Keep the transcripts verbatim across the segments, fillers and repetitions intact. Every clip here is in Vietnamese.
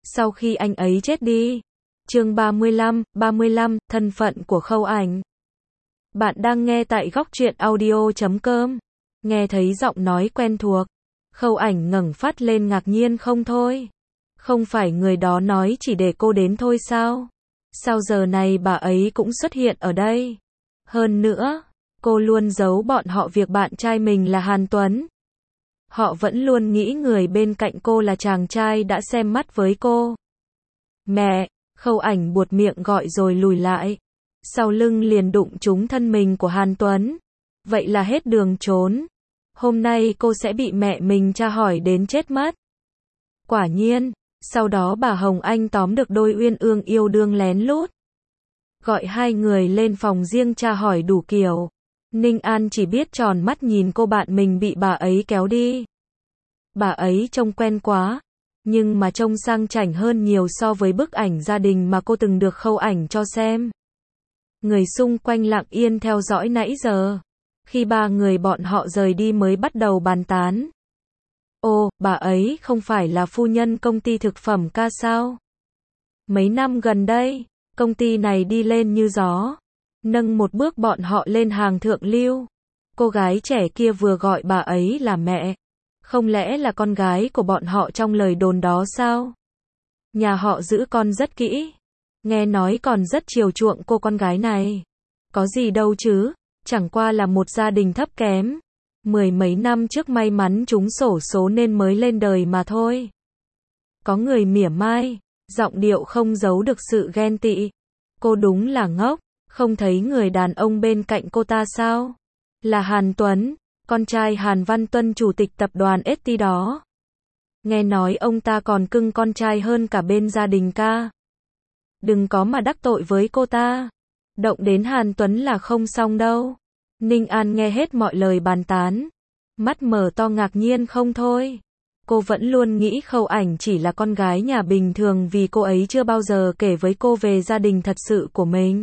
sau khi anh ấy chết đi. Chương ba mươi lăm, ba mươi lăm, thân phận của Khâu Ảnh. Bạn đang nghe tại góc truyện audio chấm com. Nghe thấy giọng nói quen thuộc, Khâu Ảnh ngẩng phát lên ngạc nhiên không thôi. Không phải người đó nói chỉ để cô đến thôi sao? Sao giờ này bà ấy cũng xuất hiện ở đây? Hơn nữa, cô luôn giấu bọn họ việc bạn trai mình là Hàn Tuấn. Họ vẫn luôn nghĩ người bên cạnh cô là chàng trai đã xem mắt với cô. Mẹ, Khâu Ảnh buột miệng gọi rồi lùi lại. Sau lưng liền đụng trúng thân mình của Hàn Tuấn. Vậy là hết đường trốn. Hôm nay cô sẽ bị mẹ mình tra hỏi đến chết mất. Quả nhiên, sau đó bà Hồng Anh tóm được đôi uyên ương yêu đương lén lút. Gọi hai người lên phòng riêng tra hỏi đủ kiểu. Ninh An chỉ biết tròn mắt nhìn cô bạn mình bị bà ấy kéo đi. Bà ấy trông quen quá, nhưng mà trông sang chảnh hơn nhiều so với bức ảnh gia đình mà cô từng được Khâu Ảnh cho xem. Người xung quanh lặng yên theo dõi nãy giờ. Khi ba người bọn họ rời đi mới bắt đầu bàn tán. Ồ, bà ấy không phải là phu nhân công ty thực phẩm ca sao? Mấy năm gần đây, công ty này đi lên như gió. Nâng một bước bọn họ lên hàng thượng lưu. Cô gái trẻ kia vừa gọi bà ấy là mẹ. Không lẽ là con gái của bọn họ trong lời đồn đó sao? Nhà họ giữ con rất kỹ. Nghe nói còn rất chiều chuộng cô con gái này. Có gì đâu chứ, chẳng qua là một gia đình thấp kém. Mười mấy năm trước may mắn trúng xổ số nên mới lên đời mà thôi. Có người mỉa mai, giọng điệu không giấu được sự ghen tị. Cô đúng là ngốc, không thấy người đàn ông bên cạnh cô ta sao? Là Hàn Tuấn, con trai Hàn Văn Tuân chủ tịch tập đoàn ét tê đó. Nghe nói ông ta còn cưng con trai hơn cả bên gia đình ca. Đừng có mà đắc tội với cô ta. Động đến Hàn Tuấn là không xong đâu. Ninh An nghe hết mọi lời bàn tán. Mắt mở to ngạc nhiên không thôi. Cô vẫn luôn nghĩ Khâu Ảnh chỉ là con gái nhà bình thường vì cô ấy chưa bao giờ kể với cô về gia đình thật sự của mình.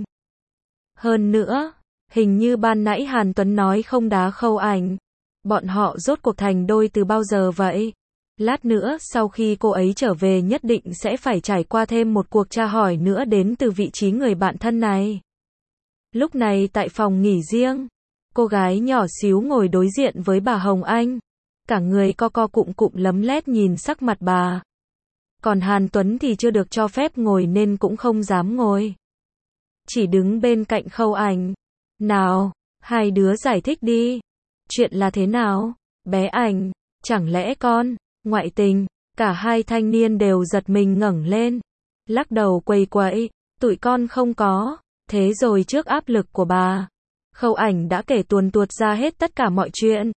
Hơn nữa, hình như ban nãy Hàn Tuấn nói không đá Khâu Ảnh. Bọn họ rốt cuộc thành đôi từ bao giờ vậy? Lát nữa sau khi cô ấy trở về nhất định sẽ phải trải qua thêm một cuộc tra hỏi nữa đến từ vị trí người bạn thân này. Lúc này tại phòng nghỉ riêng, cô gái nhỏ xíu ngồi đối diện với bà Hồng Anh. Cả người co co cụm cụm lấm lét nhìn sắc mặt bà. Còn Hàn Tuấn thì chưa được cho phép ngồi nên cũng không dám ngồi. Chỉ đứng bên cạnh Khâu Ảnh. Nào, hai đứa giải thích đi. Chuyện là thế nào? Bé Ảnh, chẳng lẽ con ngoại tình? Cả hai thanh niên đều giật mình ngẩng lên. Lắc đầu quầy quậy, tụi con không có. Thế rồi trước áp lực của bà, Khâu Ảnh đã kể tuồn tuột ra hết tất cả mọi chuyện.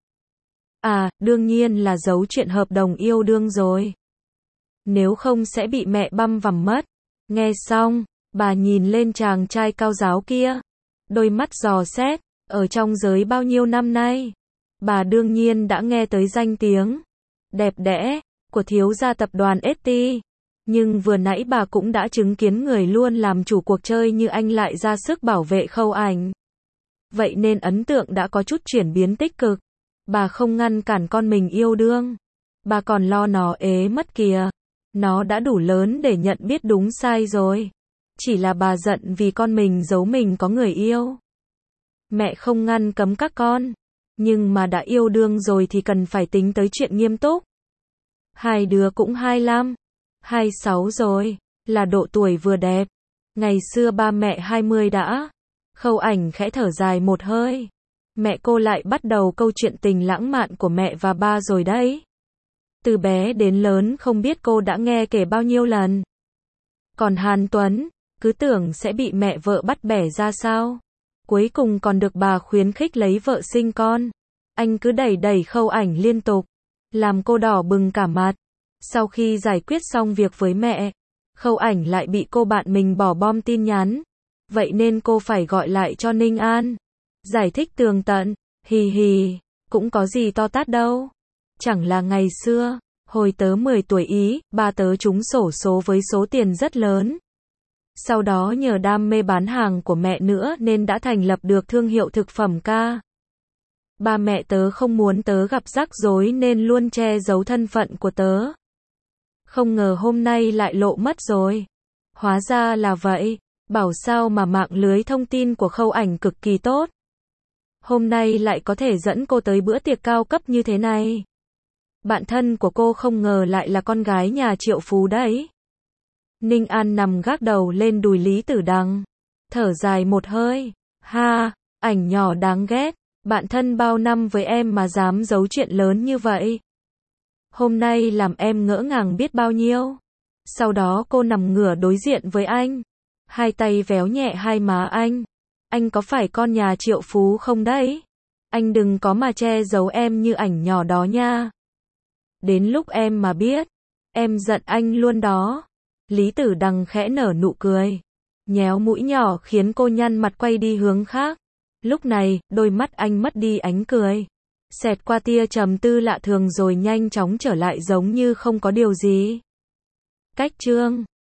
À, đương nhiên là giấu chuyện hợp đồng yêu đương rồi. Nếu không sẽ bị mẹ băm vằm mất. Nghe xong, bà nhìn lên chàng trai cao ráo kia. Đôi mắt dò xét, ở trong giới bao nhiêu năm nay. Bà đương nhiên đã nghe tới danh tiếng đẹp đẽ của thiếu gia tập đoàn ét tê. Nhưng vừa nãy bà cũng đã chứng kiến người luôn làm chủ cuộc chơi như anh lại ra sức bảo vệ Khâu Ảnh. Vậy nên ấn tượng đã có chút chuyển biến tích cực. Bà không ngăn cản con mình yêu đương. Bà còn lo nó ế mất kìa. Nó đã đủ lớn để nhận biết đúng sai rồi. Chỉ là bà giận vì con mình giấu mình có người yêu. Mẹ không ngăn cấm các con. Nhưng mà đã yêu đương rồi thì cần phải tính tới chuyện nghiêm túc. Hai đứa cũng hai lăm, hai sáu rồi, là độ tuổi vừa đẹp. Ngày xưa ba mẹ hai mươi đã. Khâu Ảnh khẽ thở dài một hơi. Mẹ cô lại bắt đầu câu chuyện tình lãng mạn của mẹ và ba rồi đấy. Từ bé đến lớn không biết cô đã nghe kể bao nhiêu lần. Còn Hàn Tuấn, cứ tưởng sẽ bị mẹ vợ bắt bẻ ra sao. Cuối cùng còn được bà khuyến khích lấy vợ sinh con. Anh cứ đẩy đẩy Khâu Ảnh liên tục, làm cô đỏ bừng cả mặt. Sau khi giải quyết xong việc với mẹ, Khâu Ảnh lại bị cô bạn mình bỏ bom tin nhắn. Vậy nên cô phải gọi lại cho Ninh An. Giải thích tường tận, hì hì, cũng có gì to tát đâu. Chẳng là ngày xưa, hồi tớ mười tuổi ý, ba tớ trúng xổ số với số tiền rất lớn. Sau đó nhờ đam mê bán hàng của mẹ nữa nên đã thành lập được thương hiệu thực phẩm ca. Ba mẹ tớ không muốn tớ gặp rắc rối nên luôn che giấu thân phận của tớ. Không ngờ hôm nay lại lộ mất rồi. Hóa ra là vậy. Bảo sao mà mạng lưới thông tin của Khâu Ảnh cực kỳ tốt. Hôm nay lại có thể dẫn cô tới bữa tiệc cao cấp như thế này. Bạn thân của cô không ngờ lại là con gái nhà triệu phú đấy. Ninh An nằm gác đầu lên đùi Lý Tử Đằng. Thở dài một hơi. Ha, ảnh nhỏ đáng ghét. Bạn thân bao năm với em mà dám giấu chuyện lớn như vậy. Hôm nay làm em ngỡ ngàng biết bao nhiêu. Sau đó cô nằm ngửa đối diện với anh. Hai tay véo nhẹ hai má anh. Anh có phải con nhà triệu phú không đấy? Anh đừng có mà che giấu em như ảnh nhỏ đó nha. Đến lúc em mà biết, em giận anh luôn đó. Lý Tử Đằng khẽ nở nụ cười. Nhéo mũi nhỏ khiến cô nhăn mặt quay đi hướng khác. Lúc này, đôi mắt anh mất đi ánh cười. Xẹt qua tia trầm tư lạ thường rồi nhanh chóng trở lại giống như không có điều gì. Cách chương